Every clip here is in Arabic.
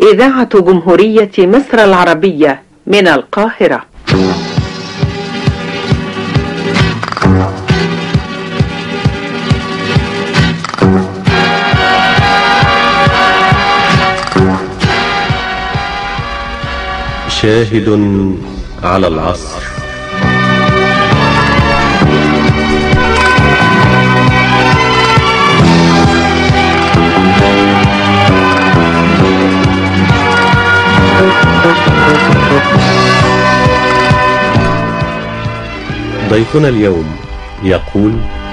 إذاعة جمهورية مصر العربية من القاهرة. شاهد على العصر. ضيفنا اليوم يقول: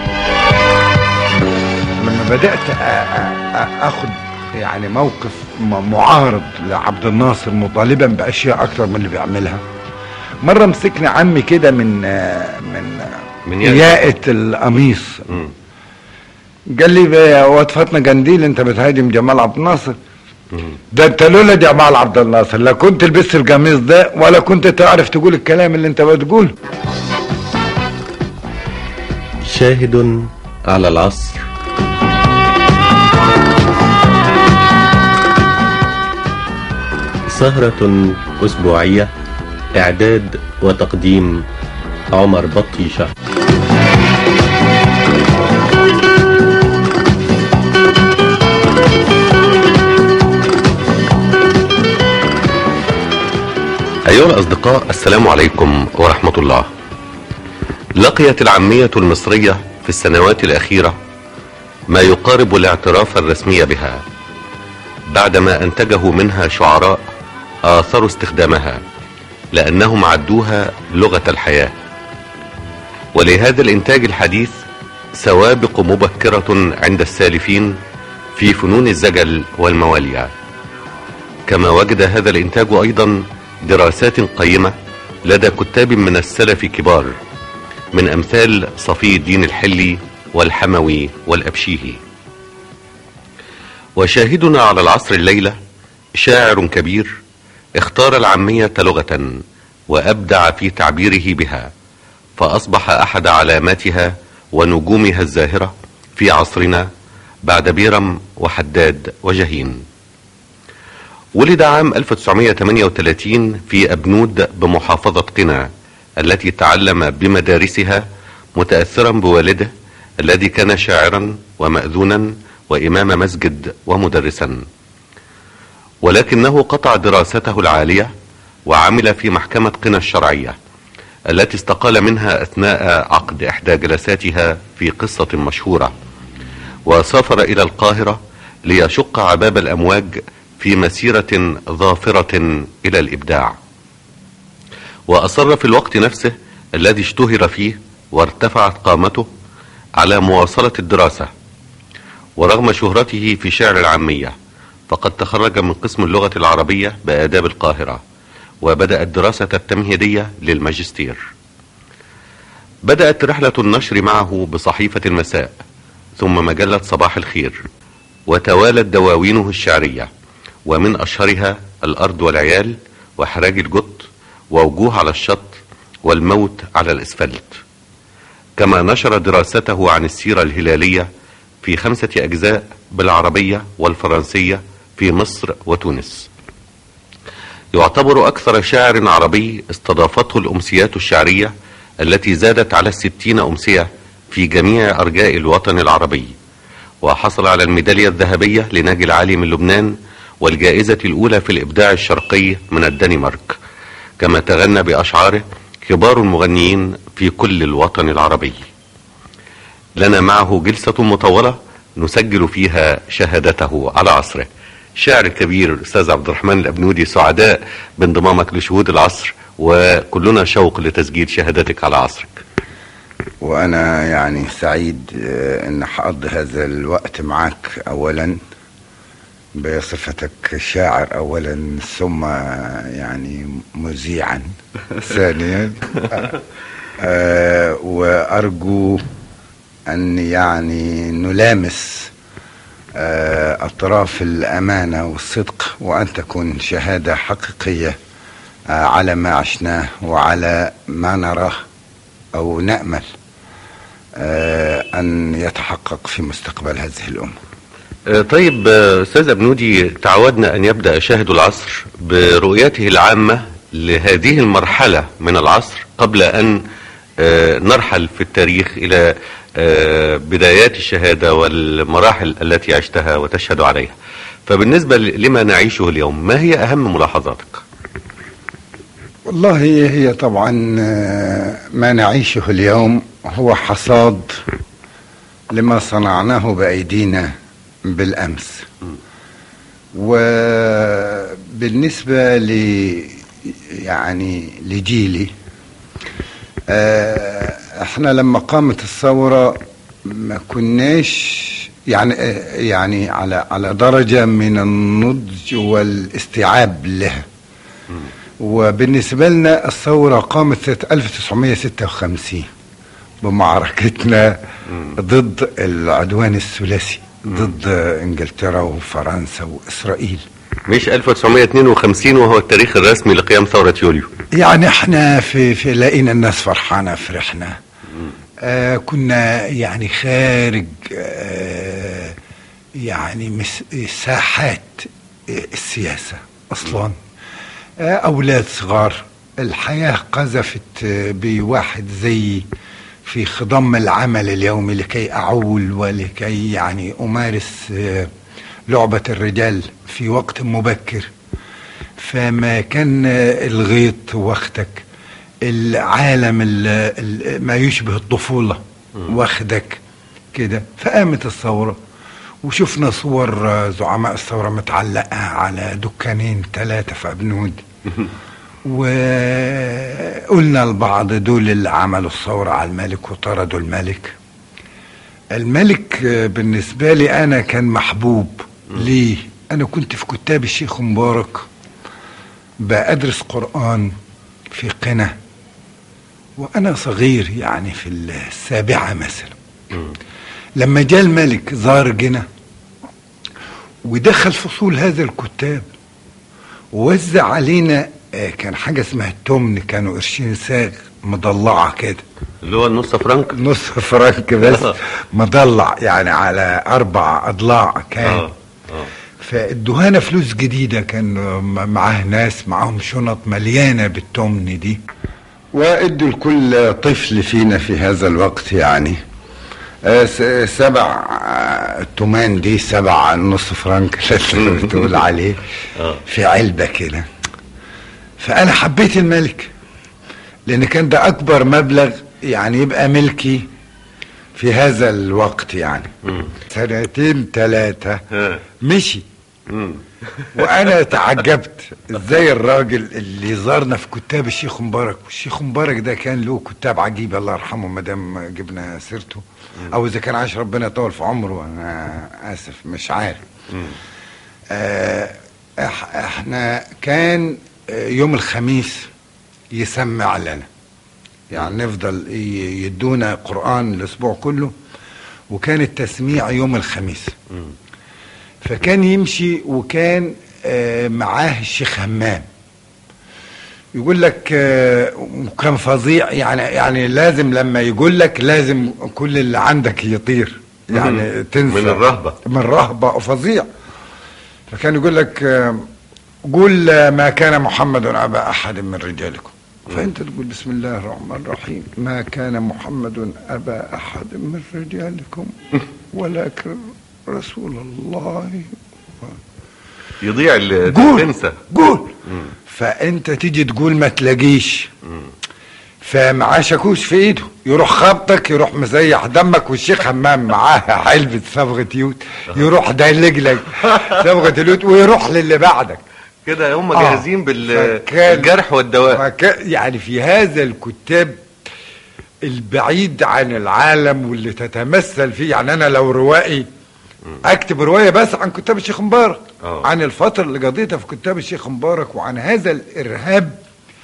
لما بدأت أخذ يعني موقف معارض لعبد الناصر مطالبا بأشياء أكتر من اللي بيعملها، مرة مسكني عمي كده من ياقة القميص، قال لي: واد فاطمة جنديل انت بتهاجم جمال عبد الناصر؟ ده انت لولا جمال عبد الناصر لا كنت لبست القميص ده ولا كنت تعرف تقول الكلام اللي انت بتقوله. شاهد على العصر. سهرة أسبوعية، إعداد وتقديم عمر بطيشة. أيها الأصدقاء، السلام عليكم ورحمة الله. لقيت العامية المصرية في السنوات الأخيرة ما يقارب الاعتراف الرسمي بها، بعدما أنتجه منها شعراء آثروا استخدامها لأنهم عدوها لغة الحياة. ولهذا الإنتاج الحديث سوابق مبكرة عند السالفين في فنون الزجل والمواليع، كما وجد هذا الإنتاج أيضا دراسات قيمة لدى كتاب من السلف كبار، من أمثال صفي الدين الحلي والحموي والأبشيهي. وشاهدنا على العصر الليلة شاعر كبير اختار العامية لغة وأبدع في تعبيره بها، فأصبح أحد علاماتها ونجومها الزاهرة في عصرنا بعد بيرم وحداد وجهين. ولد عام 1938 في أبنود بمحافظة قنا، التي تعلم بمدارسها متأثرا بوالده الذي كان شاعرا ومأذونا وإمام مسجد ومدرسا، ولكنه قطع دراسته العالية وعمل في محكمة قنا الشرعية التي استقال منها أثناء عقد إحدى جلساتها في قصة مشهورة، وسافر إلى القاهرة ليشق عباب الأمواج في مسيرة ظافرة إلى الإبداع. وأصر في الوقت نفسه الذي اشتهر فيه وارتفعت قامته على مواصلة الدراسة، ورغم شهرته في شعر العامية فقد تخرج من قسم اللغة العربية بآداب القاهرة، وبدأ الدراسة التمهيدية للماجستير. بدأت رحلة النشر معه بصحيفة المساء، ثم مجلة صباح الخير، وتوالت دواوينه الشعرية، ومن أشهرها الأرض والعيال وحراج الجط ووجوه على الشط والموت على الإسفلت. كما نشر دراسته عن السيرة الهلالية في 5 أجزاء بالعربية والفرنسية في مصر وتونس. يعتبر أكثر شاعر عربي استضافته الأمسيات الشعرية التي زادت على 60 أمسية في جميع أرجاء الوطن العربي، وحصل على الميدالية الذهبية لناجي العالي من لبنان والجائزة الأولى في الإبداع الشرقي من الدنمارك. كما تغنى بأشعاره كبار المغنيين في كل الوطن العربي. لنا معه جلسة مطولة نسجل فيها شهادته على عصره. شاعر كبير الأستاذ عبد الرحمن الأبنودي، سعداء بانضمامك لشهود العصر، وكلنا شوق لتسجيل شهادتك على عصرك. وأنا يعني سعيد أن أقضي هذا الوقت معك، أولا بصفتك شاعر أولا، ثم يعني مذيعا ثانيا. وأرجو أن يعني نلامس أطراف الأمانة والصدق، وأن تكون شهادة حقيقية على ما عشناه وعلى ما نراه أو نأمل أن يتحقق في مستقبل هذه الأمة. طيب أستاذ أبنودي، تعودنا أن يبدأ شاهد العصر برؤيته العامة لهذه المرحلة من العصر قبل أن نرحل في التاريخ إلى بدايات الشهادة والمراحل التي عشتها وتشهد عليها. فبالنسبة لما نعيشه اليوم، ما هي أهم ملاحظاتك؟ والله هي طبعا ما نعيشه اليوم هو حصاد لما صنعناه بأيدينا بالأمس. وبالنسبة يعني لجيلي، احنا لما قامت الثورة ما كناش يعني على درجة من النضج والاستيعاب لها. وبالنسبة لنا الثورة قامت سنة 1956 بمعركتنا ضد العدوان الثلاثي، ضد انجلترا وفرنسا واسرائيل. مش 1952 وهو التاريخ الرسمي لقيام ثورة يوليو؟ يعني احنا في لقينا الناس فرحانة، فرحنا. كنا يعني خارج يعني ساحات السياسة اصلا. اولاد صغار، الحياة قذفت بواحد زي في خضم العمل اليومي لكي اعول ولكي يعني امارس لعبة الرجال في وقت مبكر. فما كان الغيط واخدك، العالم ما يشبه الطفولة واخدك كده. فقامت الثورة وشفنا صور زعماء الثورة متعلقة على دكانين 3 في أبنود. وقلنا البعض دول اللي عملوا الثورة على الملك وطردوا الملك. الملك بالنسبة لي أنا كان محبوب. ليه؟ أنا كنت في كتاب الشيخ مبارك بأدرس قرآن في قنا وأنا صغير، يعني في 7 مثلا. لما جاء الملك زار جنا ودخل فصول هذا الكتاب ووزع علينا كان حاجة اسمها التمن، كانوا قرشين ساغ مضلعة كده، اللي هو النص فرنك، نص فرنك بس مضلع يعني على 4 أضلاع كان. فادوهانا فلوس جديدة، كان معاه ناس معاهم شنط مليانة بالتمن دي، وادوا لكل طفل فينا في هذا الوقت يعني 7 تمان دي 7 نص فرنك اللي بتقول عليه في علبة كده. فأنا حبيت الملك لأن كان ده أكبر مبلغ يعني يبقى ملكي في هذا الوقت يعني. 2 3 مشي. وأنا تعجبت إزاي الراجل اللي زارنا في كتاب الشيخ مبارك، والشيخ مبارك ده كان له كتاب عجيب الله يرحمه مدام جبنا سيرته، أو إذا كان عاش ربنا يطول في عمره، أنا آسف مش عارف. احنا كان يوم الخميس يسمع لنا، يعني نفضل يدونا قرآن الأسبوع كله، وكان التسميع يوم الخميس. فكان يمشي وكان معاه الشيخ همام يقول لك، كان فظيع يعني لازم لما يقول لك لازم كل اللي عندك يطير، يعني تنسى من الرهبة فظيع. فكان يقول لك قول ما كان محمد أبا أحد من رجالكم، فأنت تقول بسم الله الرحمن الرحيم، ما كان محمد أبا أحد من رجالكم ولكن رسول الله. يضيع تنسى قول. فأنت تيجي تقول ما تلاقيش، فمعاه شاكوش في ايده يروح خبطك، يروح مزيح دمك، والشيخ همام معاه علبة صبغة يود يروح دايلج لك صبغة اليود ويروح للي بعدك كده. هم جاهزين بالجرح والدواء. يعني في هذا الكتاب البعيد عن العالم واللي تتمثل فيه، يعني انا لو روائي اكتب رواية بس عن كتاب الشيخ مبارك، عن الفترة اللي قضيتها في كتاب الشيخ مبارك وعن هذا الارهاب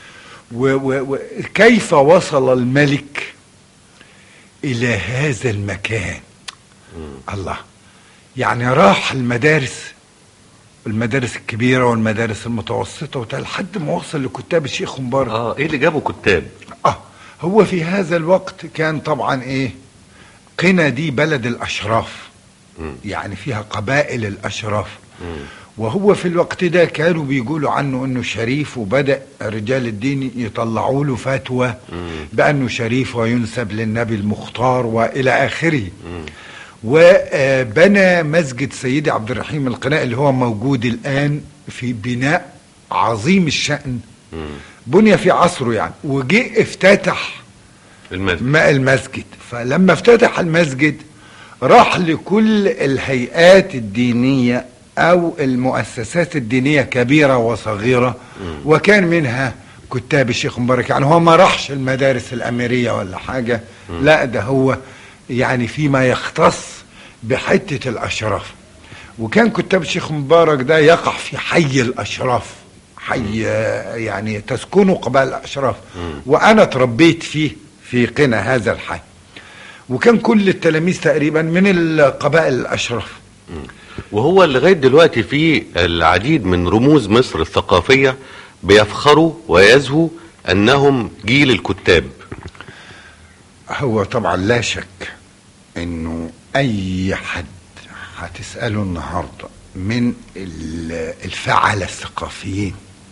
وكيف وصل الملك الى هذا المكان. الله، يعني راح المدارس الكبيرة والمدارس المتوسطة لحد ما وصل لكتاب الشيخ مبارك. ايه اللي جابه كتاب؟ هو في هذا الوقت كان طبعا قنا دي بلد الاشراف، يعني فيها قبائل الأشراف. وهو في الوقت ده كانوا بيقولوا عنه انه شريف، وبدأ رجال الدين يطلعوا له فتوى بأنه شريف وينسب للنبي المختار وإلى آخره. وبنى مسجد سيدي عبد الرحيم القناء اللي هو موجود الآن في بناء عظيم الشأن، بني في عصره يعني، وجي افتتح المسجد. فلما افتتح المسجد راح لكل الهيئات الدينية أو المؤسسات الدينية كبيرة وصغيرة، وكان منها كتاب الشيخ مبارك. يعني هو ما راحش المدارس الأميرية ولا حاجة، لا ده هو يعني فيما يختص بحتة الأشراف. وكان كتاب الشيخ مبارك ده يقع في حي الأشراف، حي يعني تسكنه قبائل الأشراف، وأنا تربيت فيه في قنا هذا الحي، وكان كل التلاميذ تقريبا من القبائل الأشراف. وهو لغاية دلوقتي في العديد من رموز مصر الثقافية بيفخروا ويزهوا أنهم جيل الكتاب. هو طبعا لا شك انه اي حد هتسأله النهاردة من الفعالة الثقافيين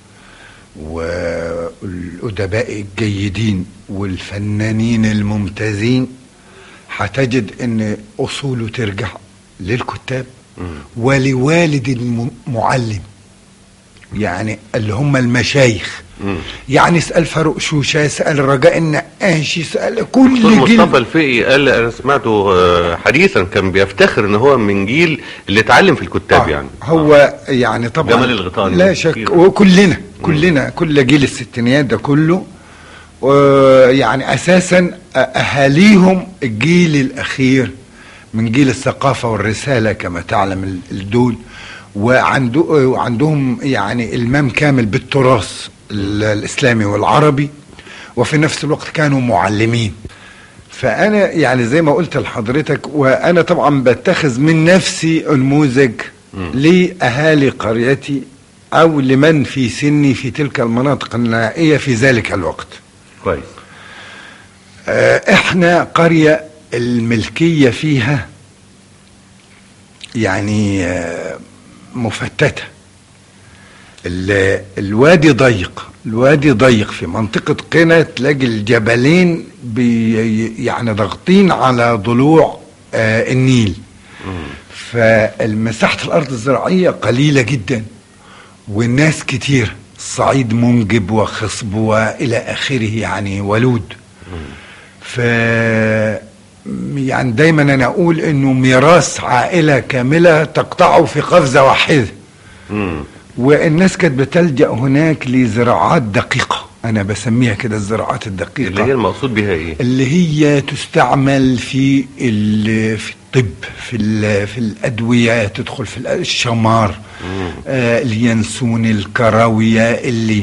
والأدباء الجيدين والفنانين الممتازين، هتجد ان اصوله ترجع للكتاب ولوالد المعلم، يعني اللي هم المشايخ. يعني اسأل فاروق شوشة، اسأل رجاء النقاشي، اسأل كل جيل. مصطفى الفقي قال، انا سمعته حديثا، كان بيفتخر ان هو من جيل اللي اتعلم في الكتاب. يعني هو يعني طبعا جمال الغيطاني لا شك، وكلنا كل جيل الستينيات ده كله يعني اساسا اهاليهم الجيل الاخير من جيل الثقافة والرسالة كما تعلم الدول، وعندهم يعني المام كامل بالتراث الإسلامي والعربي، وفي نفس الوقت كانوا معلمين. فأنا يعني زي ما قلت لحضرتك، وأنا طبعا بتخذ من نفسي نموذج لأهالي قريتي أو لمن في سني في تلك المناطق النائية في ذلك الوقت. كويس. احنا قرية الملكية فيها يعني مفتتة. الوادي ضيق في منطقة قنا، تلاقي الجبلين يعني ضاغطين على ضلوع النيل. فالمساحة الأرض الزراعية قليلة جدا، والناس كتير، الصعيد منجب وخصب وإلى آخره يعني ولود. يعني دايما أنا أقول إنه ميراث عائلة كاملة تقطعه في قفزة واحدة. والناس كانت بتلجأ هناك لزراعات دقيقة، أنا بسميها كده الزراعات الدقيقة، اللي هي المقصود بها إيه؟ اللي هي تستعمل في الطب، في الأدوية، تدخل في الشمار، اليانسون، الكراوية،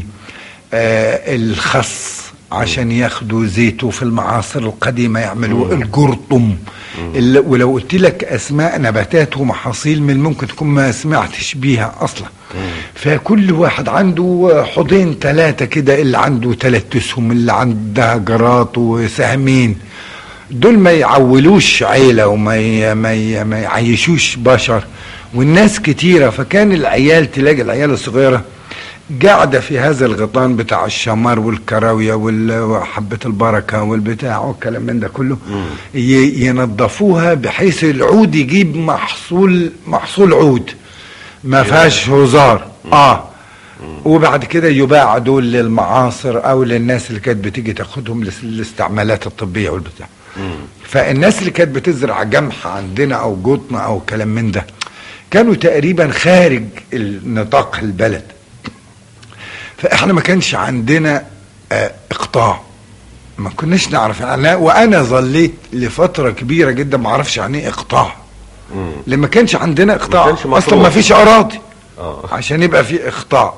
الخس عشان ياخدوا زيته في المعاصر القديمة، يعملوا الجرطم. ولو قلت لك أسماء نباتات ومحاصيل من ممكن تكون ما سمعتش بيها أصلا. فكل واحد عنده حوضين 3 كده، اللي عنده 3 أسهم، اللي عندها جرات وسهمين. دول ما يعولوش عيلة وما يعيشوش بشر، والناس كتيرة. فكان العيال، تلاقي العيال الصغيرة قاعدة في هذا الغطان بتاع الشمار والكراوية وحبة البركة والبتاع والكلام من ده كله، ينظفوها بحيث العود يجيب محصول عود ما فيهاش هزار. وبعد كده يباع دول للمعاصر او للناس اللي كانت بتيجي تاخدهم للاستعمالات الطبية والبتاع. فالناس اللي كانت بتزرع جمح عندنا او جطن او كلام من ده كانوا تقريبا خارج نطاق البلد. فاحنا ما كانش عندنا اقطاع، ما كناش نعرف. وانا ظليت لفترة كبيرة جدا ما اعرفش يعني ايه اقطاع، لما كانش عندنا اقطاع اصلا، ما فيش اراضي عشان يبقى في اقطاع.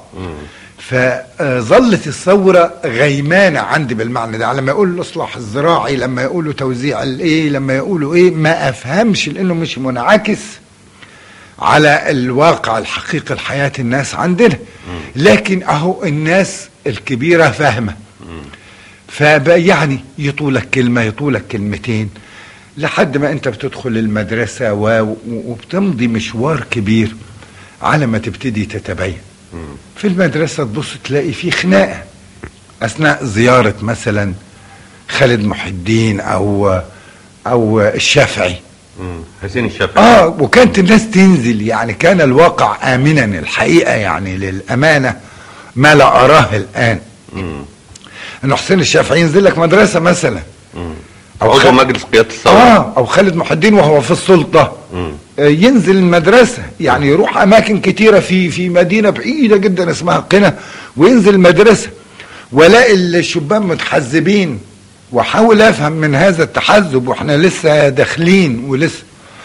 فظلت الثورة غيمانة عندي بالمعنى ده. لما يقولوا الاصلاح الزراعي، لما يقولوا توزيع الايه، لما يقولوا ايه، ما افهمش، لانه مش منعكس على الواقع الحقيقي الحياة الناس عندنا. لكن اهو الناس الكبيرة فاهمة، يعني يطولك كلمة، يطولك كلمتين، لحد ما انت بتدخل المدرسة وبتمضي مشوار كبير على ما تبتدي تتبين. في المدرسة تبص تلاقي في خناقة اثناء زيارة مثلا خالد محي الدين او الشافعي، حسين الشافعي. وكانت الناس تنزل، يعني كان الواقع امنا الحقيقة، يعني للامانة ما لا اراه الان. ان حسين الشافعي ينزل لك مدرسة مثلا، او عضو مجلس قيادة الثورة، او خالد محي الدين وهو في السلطة ينزل المدرسة، يعني يروح اماكن كتيرة في مدينة بعيدة جدا اسمها قنا وينزل المدرسة، ولاقي الشبان متحزبين، واحاول افهم من هذا التحزب واحنا لسه داخلين ولسه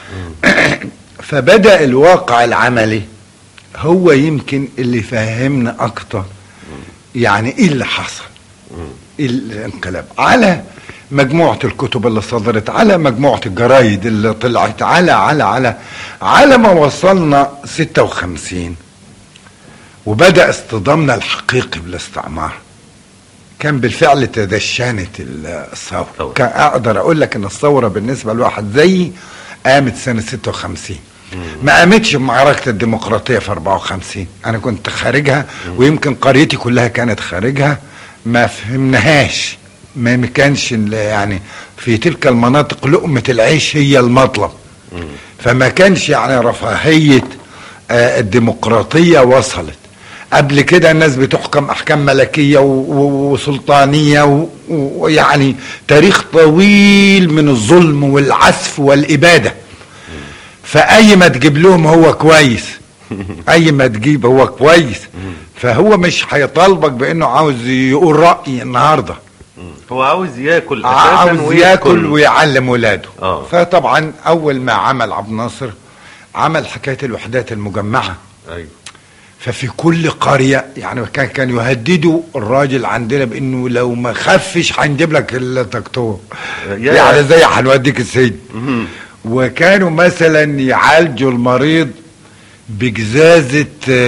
فبدأ الواقع العملي هو يمكن اللي فهمنا اكتر يعني ايه اللي حصل، ايه الانقلاب، على مجموعة الكتب اللي صدرت، على مجموعة الجرايد اللي طلعت، على ما وصلنا 56 وبدأ اصطدامنا الحقيقي بالاستعمار. كان بالفعل تدشنت الثورة. كان اقدر اقول لك ان الثورة بالنسبة لواحد زيي قامت سنة 56، ما قامتش بمعركة الديمقراطية في 54. انا كنت خارجها ويمكن قريتي كلها كانت خارجها، ما فهمناهاش، ما كانش يعني في تلك المناطق لقمة العيش هي المطلب، فما كانش يعني رفاهية الديمقراطية وصلت. قبل كده الناس بتحكم احكام ملكية وسلطانية ويعني تاريخ طويل من الظلم والعسف والابادة، فاي ما تجيب لهم هو كويس، اي ما تجيب هو كويس، فهو مش هيطالبك بانه عاوز يقول رأي النهاردة، هو عاوز ياكل اساسا، عاوز ياكل ويعلم ولاده. فطبعا اول ما عمل عبد الناصر عمل حكاية الوحدات المجمعة. ايوه. ففي كل قرية يعني كان يهددوا الراجل عندنا بانه لو ما خفش هنجيب لك الدكتور، يعني زي هنوديك السجن. وكانوا مثلا يعالجوا المريض بجزازة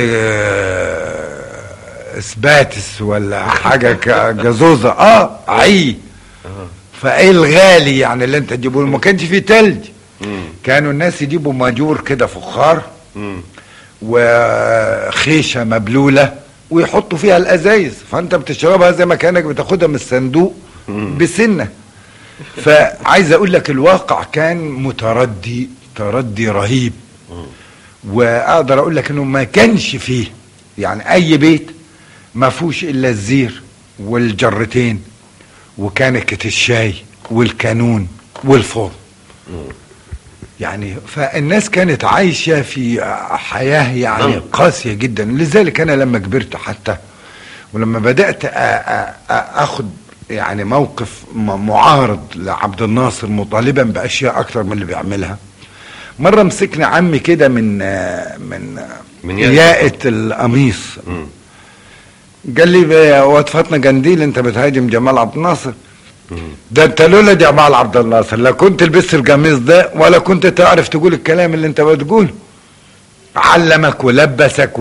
اسباتس ولا حاجة جزوزة عي. فايه الغالي يعني اللي انت تجيبه، ما كانش فيه تلج، كانوا الناس يجيبوا ماجور كده فخار وخيشة مبلولة ويحطوا فيها الازايز، فانت بتشربها زي ما كانك بتاخدها من الصندوق بسنة. فعايز اقول لك الواقع كان تردي رهيب، واقدر اقول لك انه ما كانش فيه يعني اي بيت ما فيهوش الا الزير والجرتين وكنكة الشاي والكانون والفرن، يعني فالناس كانت عايشة في حياة يعني قاسية جدا. لذلك انا لما كبرت حتى ولما بدأت اخد يعني موقف معارض لعبد الناصر مطالبا باشياء اكتر من اللي بيعملها، مرة مسكني عمي كده من ياقة القميص، قال لي واد فاطمة جنديل انت بتهاجم جمال عبد الناصر، ده انت لولا جمال عبد الناصر لا كنت لبست القميص ده ولا كنت تعرف تقول الكلام اللي انت بتقوله، علمك ولبسك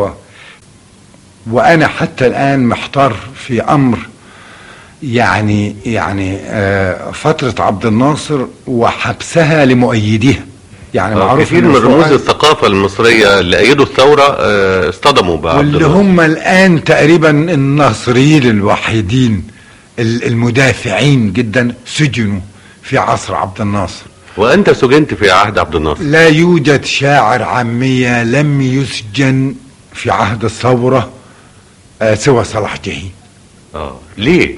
وانا حتى الان محتار في امر يعني فترة عبد الناصر وحبسها لمؤيديها. يعني معروف كثير من رموز الثقافة المصرية اللي أيدوا الثورة اصطدموا بعض، واللي هم الآن تقريبا الناصريين الوحيدين المدافعين جدا سجنوا في عصر عبد الناصر. وأنت سجنت في عهد عبد الناصر. لا يوجد شاعر عامية لم يسجن في عهد الثورة سوى صلاح جاهين. ليه؟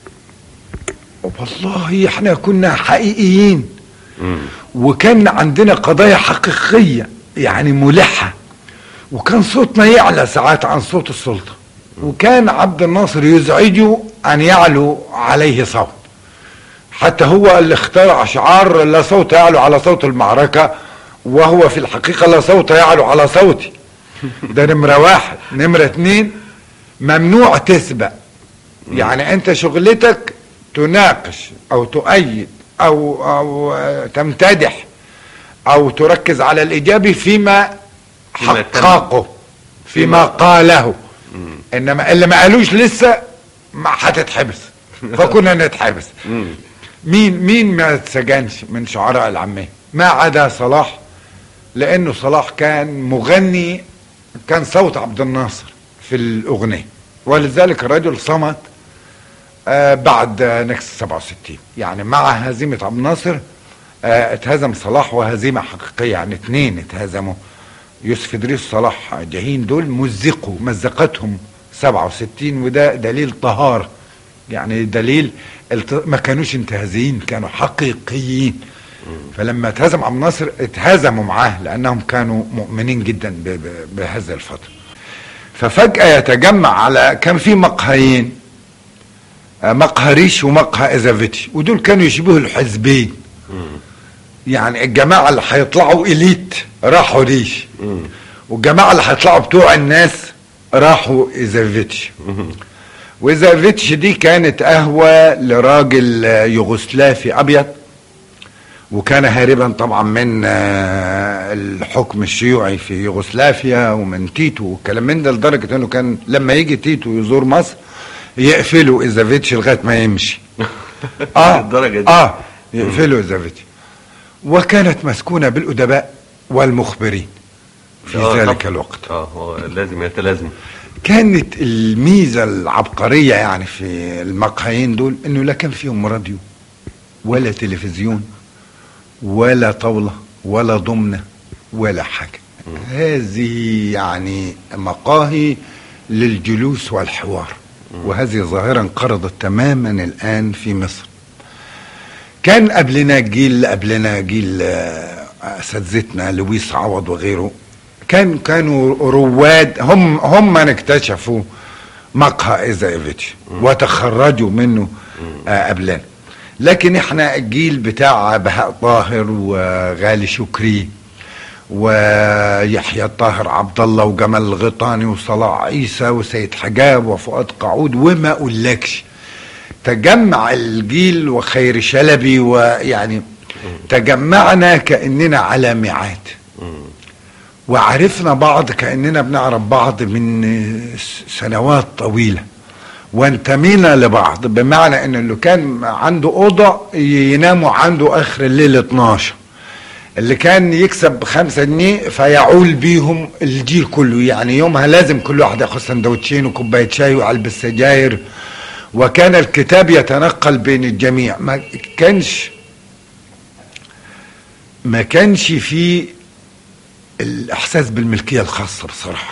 والله احنا كنا حقيقيين وكان عندنا قضايا حقيقية يعني ملحة، وكان صوتنا يعلى ساعات عن صوت السلطة، وكان عبد الناصر يزعجه ان يعلو عليه صوت، حتى هو اللي اخترع شعار لا صوت يعلو على صوت المعركة، وهو في الحقيقة لا صوت يعلو على صوتي. ده نمرة واحد. نمرة اتنين، ممنوع تسبق، يعني انت شغلتك تناقش او تؤيد او تمتدح او تركز على الايجابي فيما حققه فيما قاله، انما اللي ما قالوش لسه ما هتتحبس. فكنا نتحبس. مين ما اتسجنش من شعراء العامية ما عدا صلاح، لانه صلاح كان مغني، كان صوت عبد الناصر في الاغنية، ولذلك الرجل صمت بعد نكسة 67. يعني مع هزيمة عبد الناصر اتهزم صلاح، وهزيمة حقيقية، يعني 2 اتهزموا. يوسف إدريس وصلاح جاهين دول مزقتهم 67، وده دليل طهارة، يعني دليل ما كانوش انتهازيين، كانوا حقيقيين. فلما اتهزم عبد الناصر اتهزموا معاه، لانهم كانوا مؤمنين جدا بهذه الفترة. ففجأة يتجمع على، كان في مقهيين، مقهى ريش ومقهى إزافيتش، ودول كانوا يشبهوا الحزبين. يعني الجماعة اللي هيطلعوا إليت راحوا ريش، والجماعة اللي هيطلعوا بتوع الناس راحوا إزافيتش. وإزافيتش دي كانت قهوة لراجل يوغوسلافي أبيض، وكان هاربا طبعا من الحكم الشيوعي في يوغوسلافيا ومن تيتو والكلام من ده، لدرجة انه كان لما يجي تيتو يزور مصر يقفلوا إزافيتش لغاية ما يمشي. الدرجة دي. يقفلوا إزافيتش. وكانت مسكونة بالأدباء والمخبرين في ذلك الوقت. هو لازم يتلازم. كانت الميزة العبقرية يعني في المقهيين دول انه لا كان فيهم راديو ولا تلفزيون ولا طاولة ولا ضمنة ولا حاجة. هذه يعني مقاهي للجلوس والحوار، وهذه ظاهرة انقرضت تماما الآن في مصر. كان قبلنا جيل أساتذتنا لويس عوض وغيره، كانوا رواد، هم من اكتشفوا مقهى إزافيتش وتخرجوا منه قبلنا. لكن احنا الجيل بتاع بهاء طاهر وغالي شكري ويحيى الطاهر عبد الله وجمال الغيطاني وصلاح عيسى وسيد حجاب وفؤاد قعود، وما اقولكش تجمع الجيل وخير شلبي، ويعني تجمعنا كأننا على ميعاد، وعرفنا بعض كأننا بنعرف بعض من سنوات طويلة، وانتمينا لبعض، بمعنى ان اللي كان عنده اوضة يناموا عنده اخر الليل 12، اللي كان يكسب 5 جنيه فيعول بيهم الجيل كله. يعني يومها لازم كل واحد ياخد سندوتشين وكوباية شاي وعلبة سجاير، وكان الكتاب يتنقل بين الجميع. ما كانش فيه الاحساس بالملكية الخاصة بصراحة.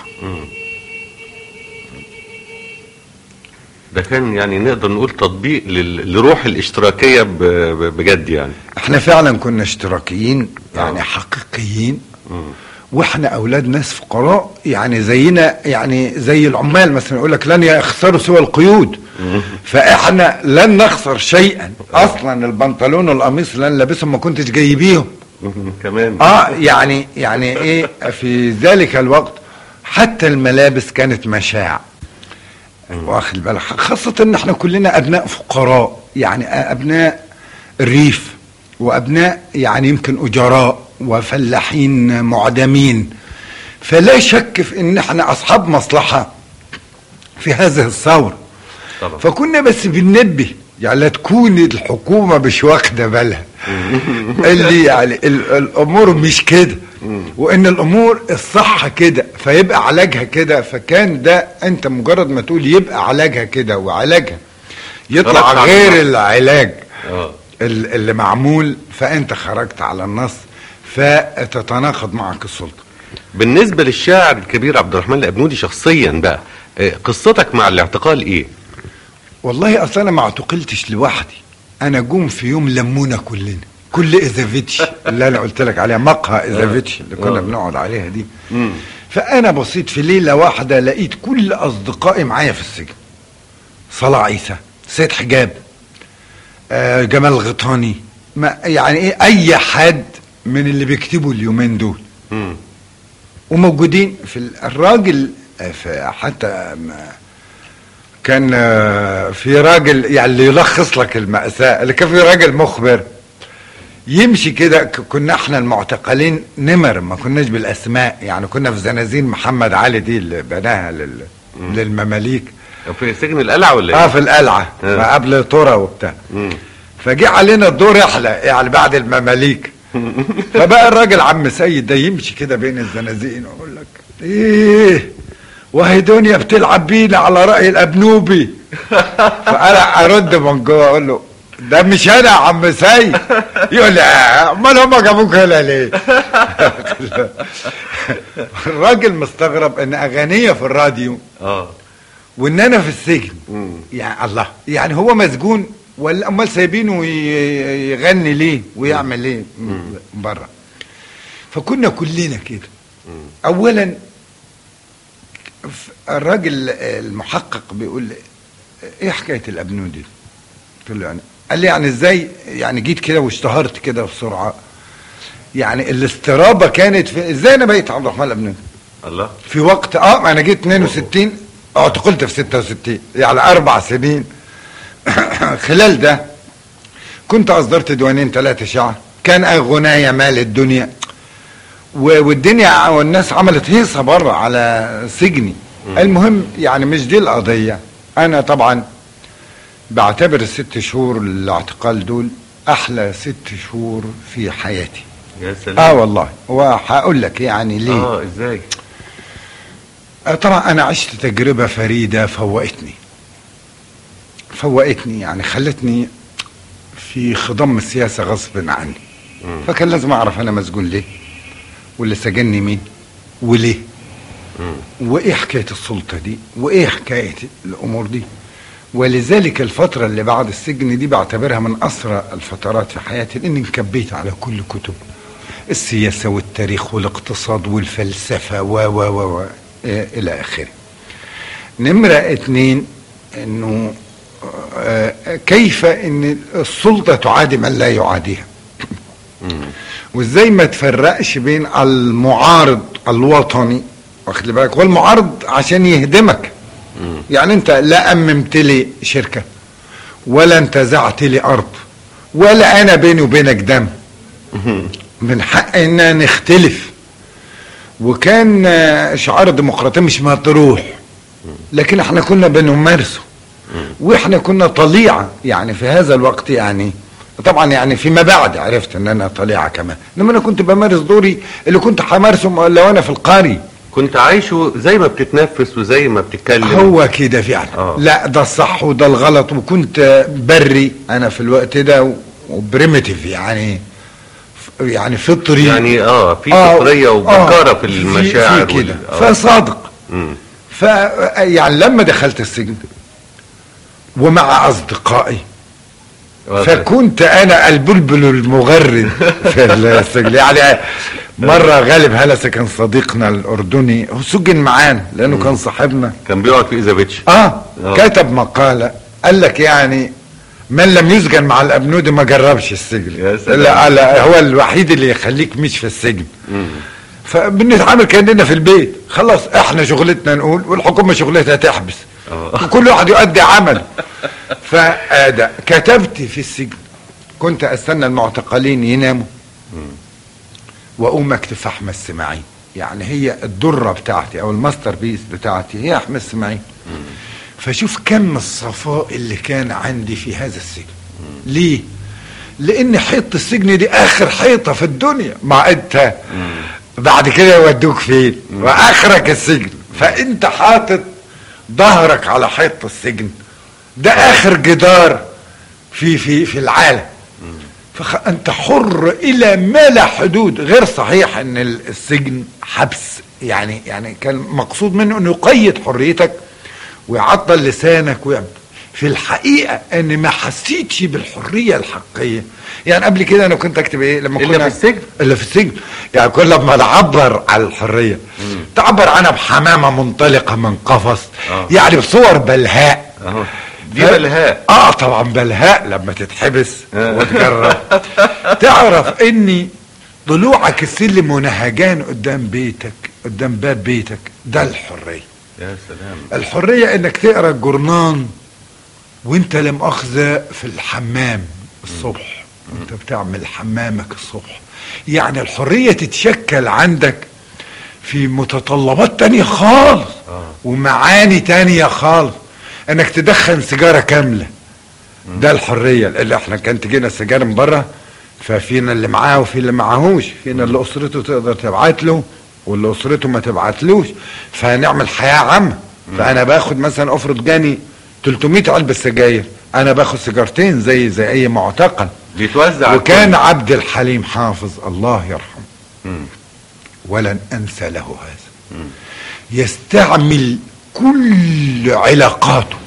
ده كان يعني نقدر نقول تطبيق لروح الاشتراكية بجد. يعني احنا فعلا كنا اشتراكيين، يعني حقيقيين، واحنا اولاد ناس فقراء، يعني زينا، يعني زي العمال مثلا يقول لك لن يخسروا سوى القيود، فاحنا لن نخسر شيئا. اصلا البنطلون والقميص اللي انا لابسهم ما كنتش جاي بيهم كمان. يعني ايه، في ذلك الوقت حتى الملابس كانت مشاع، واخد بالك، خاصة ان احنا كلنا ابناء فقراء، يعني ابناء الريف، وابناء يعني يمكن اجراء وفلاحين معدمين، فلا شك في ان احنا اصحاب مصلحة في هذه الثورة طبعا. فكنا بس بننبه، يعني لا تكون الحكومة مش واخدة بالها اللي يعني الامور مش كده، وان الامور الصح كده فيبقى علاجها كده. فكان ده انت مجرد ما تقول يبقى علاجها كده وعلاجها يطلع غير العلاج اللي معمول، فانت خرجت على النص، فتتناقض معك السلطة. بالنسبة للشاعر الكبير عبد الرحمن الأبنودي شخصيا بقى، قصتك مع الاعتقال ايه؟ والله اصلا انا ما اعتقلتش لوحدي، انا جم في يوم لمونا كلنا، كل إزافيتش اللي انا قلت لك عليها، مقهى إزافيتش اللي كنا بنقعد عليها دي. فانا بصيت في ليله واحده لقيت كل اصدقائي معايا في السجن، صلاح عيسى، سيد حجاب، جمال الغيطاني، يعني ايه، اي حد من اللي بيكتبوا اليومين دول وموجودين في الراجل. حتى كان في راجل يعني اللي يلخص لك المأساة، اللي كان في راجل مخبر يمشي كده، كنا احنا المعتقلين نمر، ما كناش بالاسماء، يعني كنا في زنازين محمد علي دي اللي بناها للمماليك في سجن القلعة ولا ايه؟ في القلعة ما قبل طورة وبتاع. فجه علينا الدور احلى يعني بعد المماليك. فبقى الراجل عم سيد ده يمشي كده بين الزنازين ويقول لك ايه وهي دنيا بتلعب بينا على رأي الأبنوبي. فأنا أرد من جوه أقول له ده مش أنا يا عم سيد. يقول لي أمال هم جابوك هنا ليه؟ الراجل مستغرب إن أغنية في الراديو وإن أنا في السجن. يعني الله، يعني هو مسجون ولا أمال سايبينه يغني ليه ويعمل ليه بره؟ فكنا كلنا كده. أولا الراجل المحقق بيقول لي ايه حكايه الابنودي؟ قلت له يعني. قال لي يعني ازاي يعني جيت كده واشتهرت كده بسرعه؟ يعني الاسترابه كانت في ازاي انا بقيت عبد الرحمن الابنودي؟ الله، في وقت ما انا جيت 62 اعتقلت في 66 يعني 4 سنين. خلال ده كنت اصدرت ديوانين 3 شعر، كان غنايا مال الدنيا، والدنيا والناس عملت هيصه بره على سجني. المهم يعني مش دي القضيه. انا طبعا بعتبر ال6 شهور الاعتقال دول احلى 6 شهور في حياتي. يا سلام. والله، وهقول لك يعني ليه. ازاي؟ طبعا انا عشت تجربه فريده فوقتني يعني خلتني في خضم السياسه غصب عني. فكان لازم اعرف انا مسجون ليه، واللي سجنني مين، وليه، وايه حكايه السلطه دي، وايه حكايه الامور دي. ولذلك الفتره اللي بعد السجن دي بعتبرها من اسرع الفترات في حياتي، لاني انكبيت على كل كتب السياسه والتاريخ والاقتصاد والفلسفه و الى اخره. نمره 2 انه كيف ان السلطه تعادي من لا يعاديها، وازاي ما تفرقش بين المعارض الوطني واخد بالك والمعارض عشان يهدمك. يعني انت لا اممت لي شركه ولا انتزعت لي ارض ولا انا بيني وبينك دم، من حقنا نختلف. وكان شعار الديمقراطيه مش مطروح، لكن احنا كنا بنمارسه، واحنا كنا طليعه يعني في هذا الوقت. يعني طبعا يعني فيما بعد عرفت ان انا طليعه كمان، انما انا كنت بمارس دوري اللي كنت همارسه لو انا في القري. كنت عايشه زي ما بتتنفس وزي ما بتتكلم. هو كده فعلا. لا ده الصح وده الغلط، وكنت بري انا في الوقت ده وبريمتيف يعني فطري يعني في فطريه وبكاره في المشاعر في كده فصادق. يعني لما دخلت السجن ومع اصدقائي فكنت انا البلبل المغرد في السجن. يعني مرة غالب هلسة كان صديقنا الأردني، هو سجن معانا لأنه كان صاحبنا، كان بيقعد في إيزابيتش. كتب مقالة قال لك يعني من لم يسجن مع الأبنودي ما جربش السجن. لا هو الوحيد اللي يخليك مش في السجن. فبنتعامل كأننا في البيت، خلاص احنا شغلتنا نقول والحكومة شغلتها تحبس، وكل واحد يؤدي عمل. فده كتبت في السجن، كنت استنى المعتقلين يناموا واقوم اكتب في احمد اسماعيل. يعني هي الدره بتاعتي او الماستر بيس بتاعتي هي احمد اسماعيل. فشوف كم الصفاء اللي كان عندي في هذا السجن. ليه؟ لان حيطه السجن دي اخر حيطه في الدنيا، ما انت بعد كده يودوك فين؟ واخرك السجن، فانت حاطط ظهرك على حيطه السجن، ده اخر جدار في العالم. فانت حر الى ما لا حدود. غير صحيح ان السجن حبس، يعني كان مقصود منه انه يقيد حريتك ويعطل لسانك في الحقيقه ان ما حسيتش بالحريه الحقيقيه. يعني قبل كده انا كنت اكتب ايه لما كنا في السجن؟ الا في السجن. يعني كل ما تعبر عن الحريه تعبر عنها بحمامه منطلقه من قفص، يعني بصور بلهاء. دي بلهاء. طبعا بلهاء لما تتحبس وتجرب تعرف اني طلوعك السلم ونهجان قدام بيتك، قدام باب بيتك، ده الحريه. يا سلام. الحريه انك تقرا الجورنان وانت لا مؤاخذه في الحمام الصبح، انت بتعمل حمامك الصبح. يعني الحريه تتشكل عندك في متطلبات تانية خالص ومعاني تانية خالص. انك تدخن سيجاره كامله ده الحريه اللي احنا كانت تجينا السجاير من بره، ففينا اللي معاه وفي اللي معاهوش، فينا اللي اسرته تقدر تبعت له واللي اسرته ما تبعتلوش، فنعمل حياه عامه. فانا باخد مثلا افرض جاني 300 علبه سجاير، انا باخد سيجارتين زي اي معتقل بيتوزع. وكان عبد الحليم حافظ الله يرحمه ولن انسى له هذا، يستعمل كل علاقاته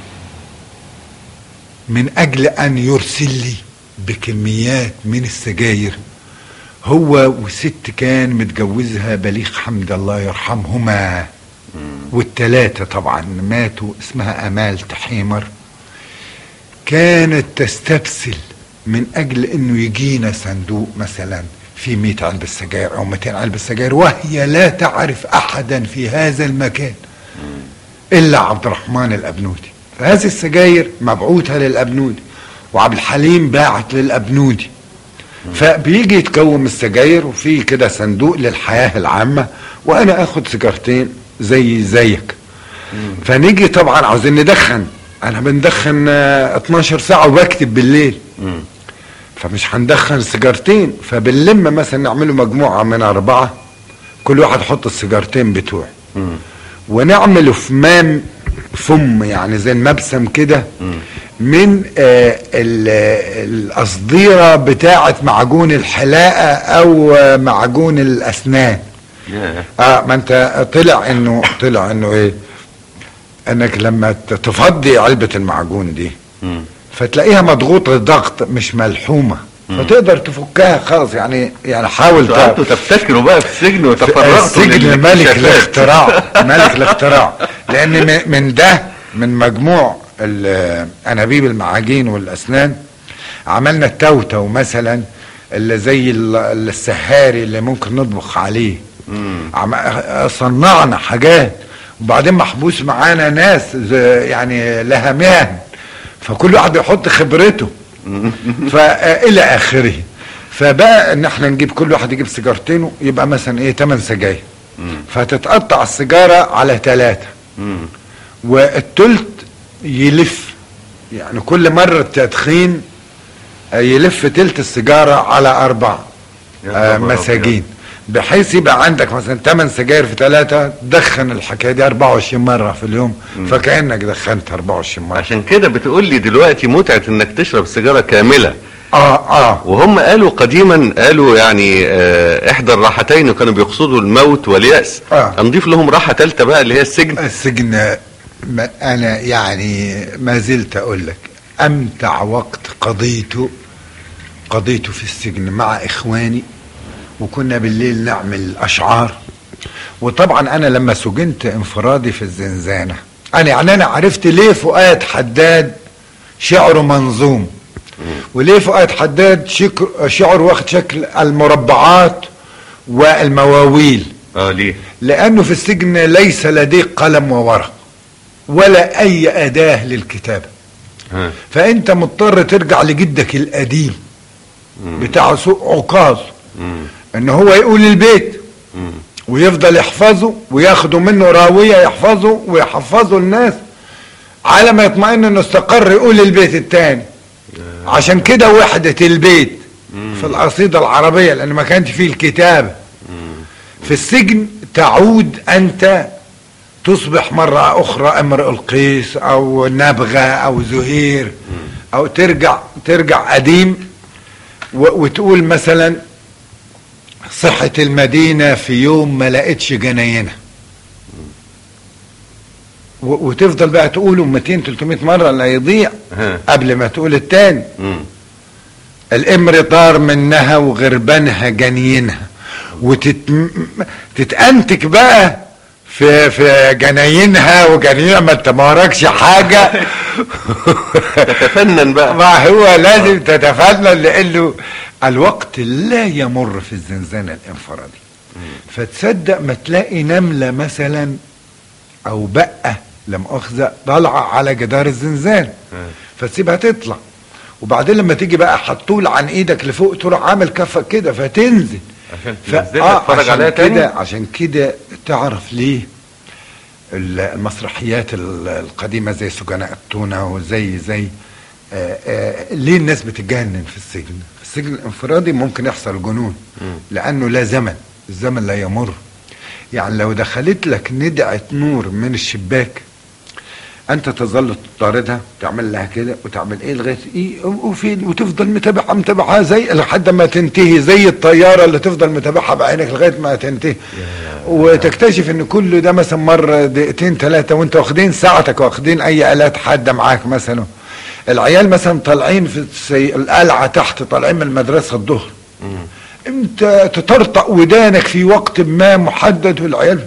من اجل ان يرسل لي بكميات من السجاير. هو وست كان متجوزها بليغ حمد الله يرحمهما، والثلاثة طبعا ماتوا، اسمها امال تحيمر. كانت تستبسل من اجل انه يجينا صندوق مثلا في 100 علبة سجاير او 200 علبة سجاير، وهي لا تعرف احدا في هذا المكان الا عبد الرحمن الابنودي. فهذه السجاير مبعوثة للابنودي، وعبد الحليم باعت للابنودي، فبيجي يتكوم السجاير وفي كده صندوق للحياة العامة، وانا اخد سيجارتين زيك. فنيجي طبعا عاوزين ندخن، انا بندخن 12 ساعة وبكتب بالليل، فمش هندخن سيجارتين، فبنلم مثلا نعمله مجموعة من 4، كل واحد يحط السيجارتين بتوعه ونعمله في فم يعني زي المبسم كده من القصديرة بتاعة معجون الحلاقة او معجون الاسنان. ما انت طلع انه ايه، انك لما تفضي علبة المعجون دي فتلاقيها مضغوطة ضغط مش ملحومة، فتقدر تفكها خلاص. يعني حاول انتوا تبتكروا بقى في السجن وتفرغتوا. السجن ملك الاختراع لان من مجموع انابيب المعاجين والاسنان عملنا التوتو مثلا اللي زي السهاري اللي ممكن نطبخ عليه. صنعنا حاجات، وبعدين محبوس معانا ناس يعني لها مهن، فكل واحد يحط خبرته فالى اخره. فبقى ان احنا نجيب كل واحد يجيب سيجارتين، يبقى مثلا ايه 8 سجاير، فتتقطع السيجارة على 3، والتلت يلف، يعني كل مرة تدخين يلف تلت السيجارة على 4 مساجين، بحيث يبقى عندك مثلا 8 سجاير في 3 تدخن الحكايه دي 24 مره في اليوم، فكانك دخنت 24 مره. عشان كده بتقول لي دلوقتي متعه انك تشرب سيجاره كامله. وهم قالوا قديما يعني احدى الراحتين كانوا بيقصدوا الموت واليأس. هنضيف لهم راحه ثالثه بقى اللي هي السجن. انا يعني ما زلت اقول لك امتع وقت قضيته في السجن مع اخواني، وكنا بالليل نعمل اشعار. وطبعا انا لما سجنت انفرادي في الزنزانة، انا عرفت ليه فؤاد حداد شعره منظوم، وليه فؤاد حداد شعره واخد شكل المربعات والمواويل. ليه؟ لانه في السجن ليس لديه قلم وورق ولا اي اداة للكتابة، فانت مضطر ترجع لجدك القديم بتاع سوق عكاظ، ان هو يقول البيت ويفضل يحفظه وياخده منه راوية يحفظه ويحفظه الناس على ما يطمئن انه استقر يقول البيت التاني. عشان كده وحدة البيت في القصيدة العربية، لان ما كانت فيه الكتابة. في السجن تعود انت تصبح مرة اخرى امرؤ القيس او نبغة او زهير، او ترجع قديم وتقول مثلا صحة المدينة في يوم ما لقيتش جناينها، وتفضل بقى تقوله 200-300 مرة لا يضيع قبل ما تقول التاني. الامر طار منها وغربانها جنينها، وتتأنتك بقى في جناينها وجنينها، ما انت ما وراكش حاجة تتفنن بقى. ما هو لازم تتفنن، لانه الوقت لا يمر في الزنزانة الانفرادي. فتصدق ما تلاقي نملة مثلا او بقى لم اخذ طالعة على جدار الزنزان، فتسيبها تطلع، وبعدين لما تيجي بقى حطول عن ايدك لفوق تروح عامل كفك كده فتنزل عشان تتفرج عليها تاني. عشان كده تعرف ليه المسرحيات القديمة زي سجناء التونة وزي ليه الناس بتتجنن في السجن؟ في السجن الانفرادي ممكن يحصل جنون، لانه لا زمن، الزمن لا يمر. يعني لو دخلت لك ندعة نور من الشباك انت تظل تطاردها، تعمل لها كده وتعمل ايه لغايه ايه وفين، وتفضل متابعها زي لحد ما تنتهي، زي الطياره اللي تفضل متابعها بعينك لغايه ما تنتهي، وتكتشف ان كل ده مثلا مره دقيقتين ثلاثه، وانت واخدين ساعتك واخدين اي الات حاده معاك. مثلا العيال مثلا طالعين في القلعه تحت، طالعين من المدرسه الظهر، انت تطرطق ودانك في وقت ما محدد، والعيال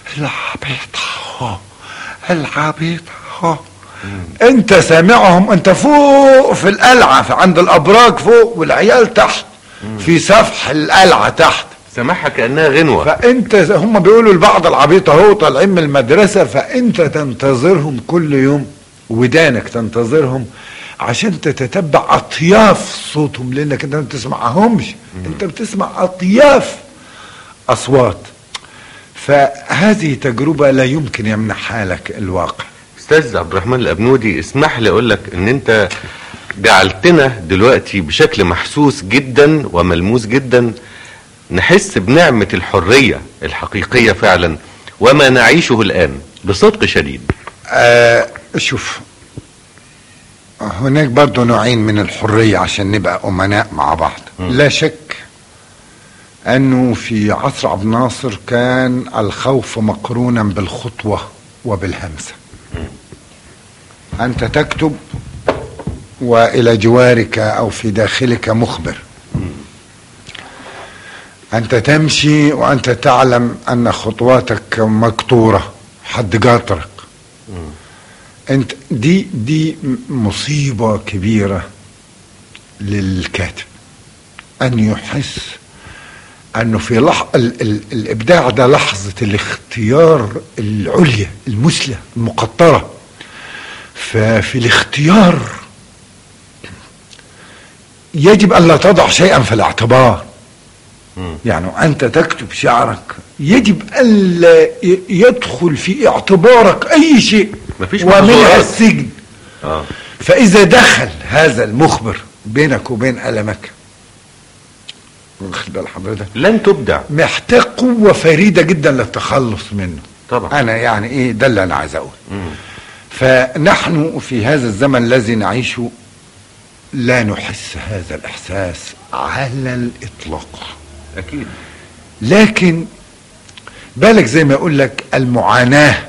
العبيط انت سامعهم، انت فوق في القلعه عند الابراج فوق، والعيال تحت في سفح القلعه تحت، سامعها كانها غنوه. فانت هم بيقولوا لبعض العبيط اهو طالعين من المدرسه، فانت تنتظرهم كل يوم، ودانك تنتظرهم عشان تتتبع اطياف صوتهم، لانك انت ما بتسمعهمش، انت بتسمع اطياف اصوات. فهذه تجربه لا يمكن يمنحها لك الواقع. استاذ عبد الرحمن الابنودي، اسمح لي اقول لك ان انت جعلتنا دلوقتي بشكل محسوس جدا وملموس جدا نحس بنعمه الحريه الحقيقيه فعلا، وما نعيشه الان بصدق شديد. شوف، هناك برضو نوعين من الحرية عشان نبقى أمناء مع بعض. لا شك أنه في عصر عبد الناصر كان الخوف مقرونا بالخطوة وبالهمسة. أنت تكتب وإلى جوارك أو في داخلك مخبر، أنت تمشي وأنت تعلم أن خطواتك مقطورة، حد قاطرك. انت دي مصيبة كبيرة للكاتب، ان يحس انه في الابداع ده لحظة الاختيار العليا المثلى المقطرة. ففي الاختيار يجب ان لا تضع شيئا في الاعتبار. يعني انت تكتب شعرك يجب ان لا يدخل في اعتبارك اي شيء، ومنها السجن. فاذا دخل هذا المخبر بينك وبين ألمك، واخد بال حضرتك، لن تبدع، محتاج قوة فريدة جدا للتخلص منه. طبعا انا يعني ايه ده اللي انا عايز اقول. فنحن في هذا الزمن الذي نعيشه لا نحس هذا الاحساس على الاطلاق. اكيد. لكن بالك زي ما اقول لك، المعاناة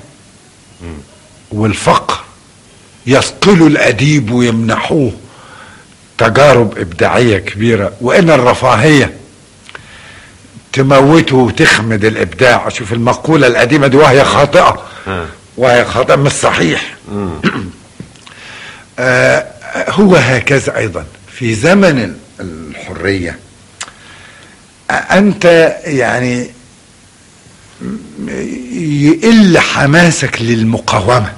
والفقر يثقلوا الأديب ويمنحوه تجارب إبداعية كبيرة، وإن الرفاهية تموته وتخمد الإبداع. شوف المقولة القديمة دي وهي خاطئة، وهي خاطئة مش صحيح. هو هكذا أيضا في زمن الحرية، أنت يعني يقل حماسك للمقاومة.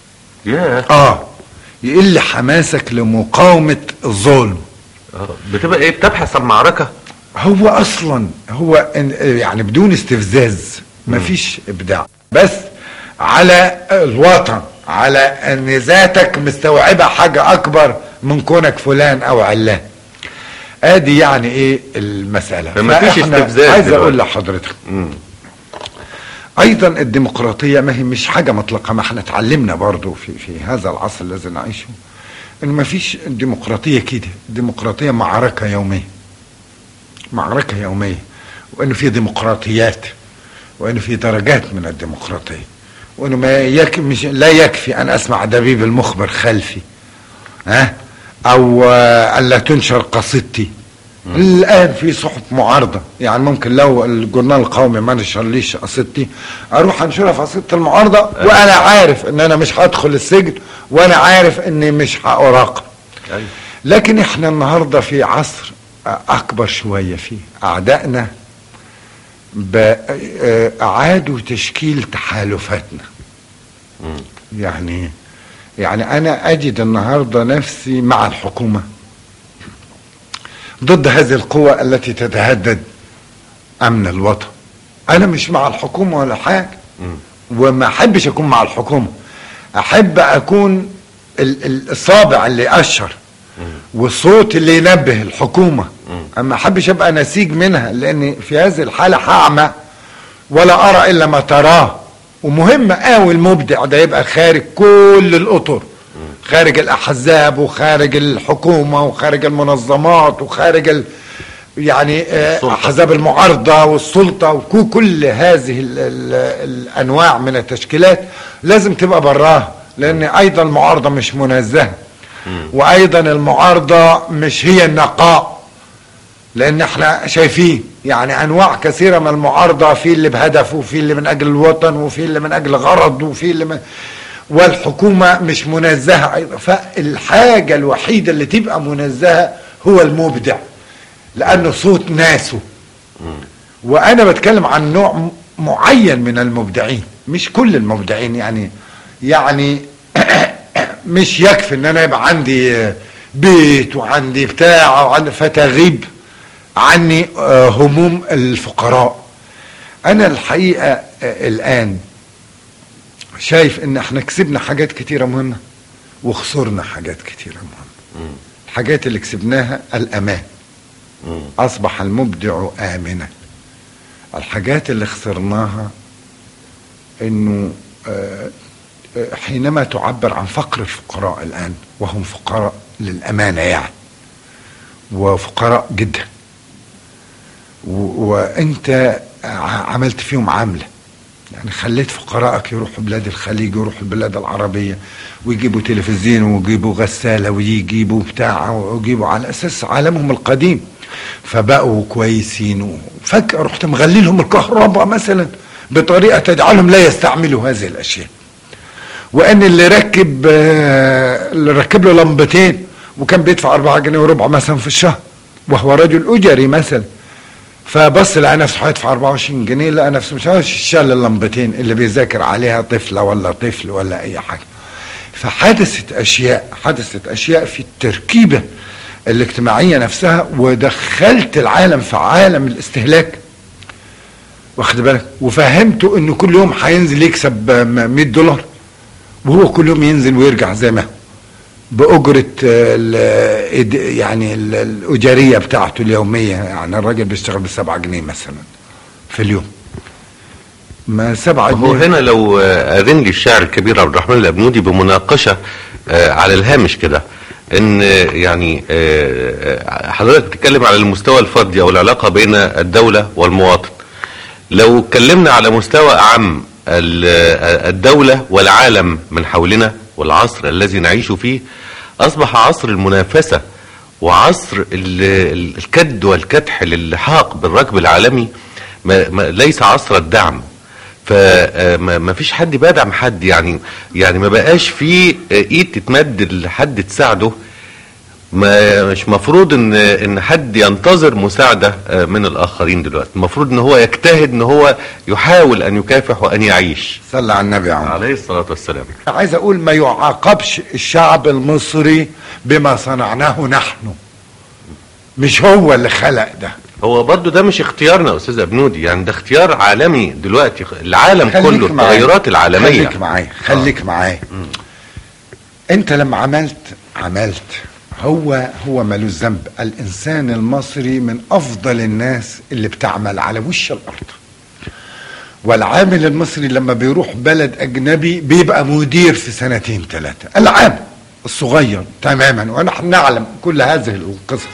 يقل حماسك لمقاومة الظلم. بتبقى ايه؟ بتبحث عن معركة. هو اصلا هو يعني بدون استفزاز مفيش ابداع، بس على الوطن، على ان ذاتك مستوعبة حاجة اكبر من كونك فلان او علان. ادي يعني ايه المسألة. فمفيش استفزاز. عايز اقول لحضرتك ايضا الديمقراطية ما هي مش حاجة مطلقة. ما احنا اتعلمنا برضو في هذا العصر الذي نعيشه ان ما فيش ديمقراطية كده. الديمقراطية معركة يومية، معركة يومية، وانه في ديمقراطيات، وانه في درجات من الديمقراطية، وانه لا يكفي ان اسمع دبيب المخبر خلفي، او ان لا تنشر قصيدتي. الان في صحف معارضة، يعني ممكن لو الجورنال القومي ما نشرليش قصيدتي اروح انشرها في قصيدة المعارضة، وانا عارف ان انا مش هدخل السجن، وانا عارف اني مش هأراقب. لكن احنا النهاردة في عصر اكبر شوية، فيه اعدائنا اعادوا تشكيل تحالفاتنا. يعني انا اجد النهاردة نفسي مع الحكومة ضد هذه القوى التي تتهدد امن الوطن. انا مش مع الحكومة ولا حاجة، وما احبش اكون مع الحكومة. احب اكون الصابع اللي اشر والصوت اللي ينبه الحكومة. اما احبش ابقى نسيج منها، لان في هذه الحالة هعمى ولا ارى الا ما تراه. ومهم قوي المبدع ده يبقى خارج كل الاطر، خارج الاحزاب وخارج الحكومة وخارج المنظمات وخارج يعني احزاب المعارضة والسلطة وكل هذه الانواع من التشكيلات لازم تبقى براها، لان ايضا المعارضة مش منزهة، وايضا المعارضة مش هي النقاء، لان احنا شايفين يعني انواع كثيرة من المعارضة، في اللي بهدف وفي اللي من اجل الوطن وفي اللي من اجل غرض وفي اللي من والحكومة مش منزهة ايضا. فالحاجة الوحيدة اللي تبقى منزهة هو المبدع، لانه صوت ناسه. وانا بتكلم عن نوع معين من المبدعين، مش كل المبدعين. يعني مش يكفي ان انا يبقى عندي بيت وعندي بتاع فتغيب عني هموم الفقراء. انا الحقيقة الان شايف ان احنا كسبنا حاجات كتيرة مهمة وخسرنا حاجات كتيرة مهمة. الحاجات اللي كسبناها الامان، اصبح المبدع امنا. الحاجات اللي خسرناها انه حينما تعبر عن فقر الفقراء الان، وهم فقراء للامانة يعني، وفقراء جدا، وانت عملت فيهم عاملة، يعني خليت فقراءك يروحوا بلاد الخليج ويروحوا البلاد العربية ويجيبوا تلفزيون ويجيبوا غسالة ويجيبوا بتاع ويجيبوا على اساس عالمهم القديم، فبقوا كويسين. وفجأة رحت مغلي لهم الكهرباء مثلا بطريقة تجعلهم لا يستعملوا هذه الاشياء. وان اللي ركب له لمبتين وكان بيدفع 4 جنيه وربع مثلا في الشهر، وهو رجل اجري مثلا، فبص لقى نفسه هيدفع 24 جنيه، لقى نفسه مش عارف يشال اللمبتين اللي بيذاكر عليها طفلة ولا طفل ولا اي حاجة. فحدثت اشياء في التركيبة الاجتماعية نفسها، ودخلت العالم في عالم الاستهلاك، واخد بالك، وفهمته انه كل يوم هينزل يكسب $100 وهو كل يوم ينزل ويرجع زي ما هو بأجرة يعني الأجارية بتاعته اليومية. يعني الراجل بيشتغل ب7 جنيه مثلا في اليوم، ما 7 جنيه. هو هنا لو أذن لي الشاعر الكبير عبد الرحمن الأبنودي بمناقشة على الهامش كده، ان يعني حضرتك بتتكلم على المستوى الفردي او العلاقة بين الدولة والمواطن. لو اتكلمنا على مستوى اعم، الدولة والعالم من حولنا والعصر الذي نعيش فيه اصبح عصر المنافسة وعصر الكد والكدح للحاق بالركب العالمي، ليس عصر الدعم. فما فيش حد بيدعم حد، يعني ما بقاش في ايد تتمد لحد تساعده. مش مفروض ان حد ينتظر مساعدة من الاخرين دلوقتي، المفروض ان هو يجتهد، ان هو يحاول ان يكافح وان يعيش. صلى على النبي عليه الصلاة والسلام. عايز اقول ما يعاقبش الشعب المصري بما صنعناه نحن، مش هو اللي خلق ده. هو برضو ده مش اختيارنا يا استاذ ابنودي، يعني ده اختيار عالمي دلوقتي، العالم كله، التغيرات العالمية. خليك معايا. انت لما عملت هو مالوش ذنب. الانسان المصري من افضل الناس اللي بتعمل على وش الارض، والعامل المصري لما بيروح بلد اجنبي بيبقى مدير في 2 3 سنين، العامل الصغير تماما، ونحن نعلم كل هذه القصص.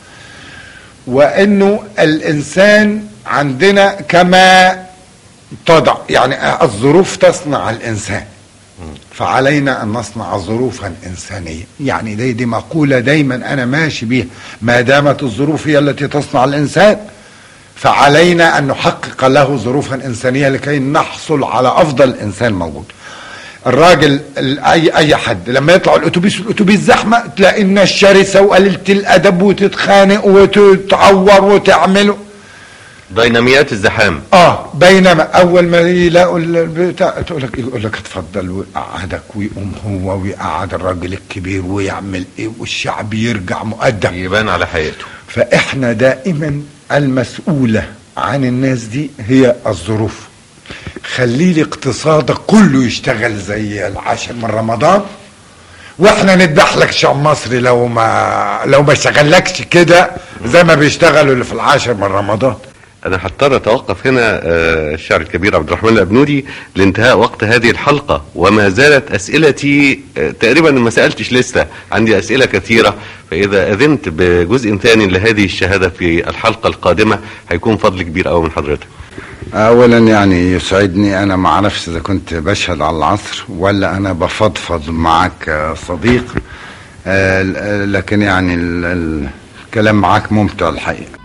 وانه الانسان عندنا كما تضع، يعني الظروف تصنع الانسان، فعلينا ان نصنع ظروفا انسانيه. يعني دي مقوله دايما انا ماشي بيها، ما دامت الظروف هي التي تصنع الانسان فعلينا ان نحقق له ظروفا انسانيه لكي نحصل على افضل انسان موجود. الراجل اي حد لما يطلع الاتوبيس زحمه تلاقي الناس شرسه وقليله الادب وتتخانق وتتعور وتعمله ديناميات الزحام. بينما اول ما يلاقوا البتاع يقول لك اتفضل ويقعدك، ويقوم هو ويقعد الراجل الكبير ويعمل ايه، والشعب يرجع مؤدب، يبان على حقيقته. فاحنا دائما المسؤولة عن الناس دي هي الظروف. خلي لي اقتصادك كله يشتغل زي العاشر من رمضان، واحنا نذبح لك شعب مصري لو ما شغلكش كده زي ما بيشتغلوا اللي في العاشر من رمضان. انا هضطر اتوقف هنا الشاعر الكبير عبد الرحمن الابنودي لانتهاء وقت هذه الحلقة، وما زالت اسئلتي تقريبا ما سألتش لسه، عندي اسئلة كثيرة، فاذا اذنت بجزء ثاني لهذه الشهادة في الحلقة القادمة هيكون فضل كبير قوي من حضرتك. اولا يعني يسعدني، انا ما اعرفش اذا كنت بشهد على العصر ولا انا بفضفض معك صديق، لكن يعني الكلام معك ممتع الحقيقة.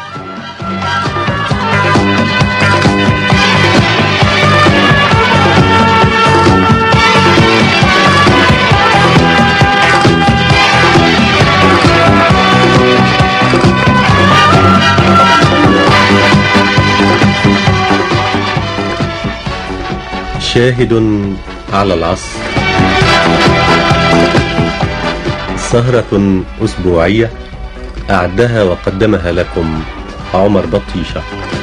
شاهد على العصر، سهرة أسبوعية أعدها وقدمها لكم عمر بطيشة.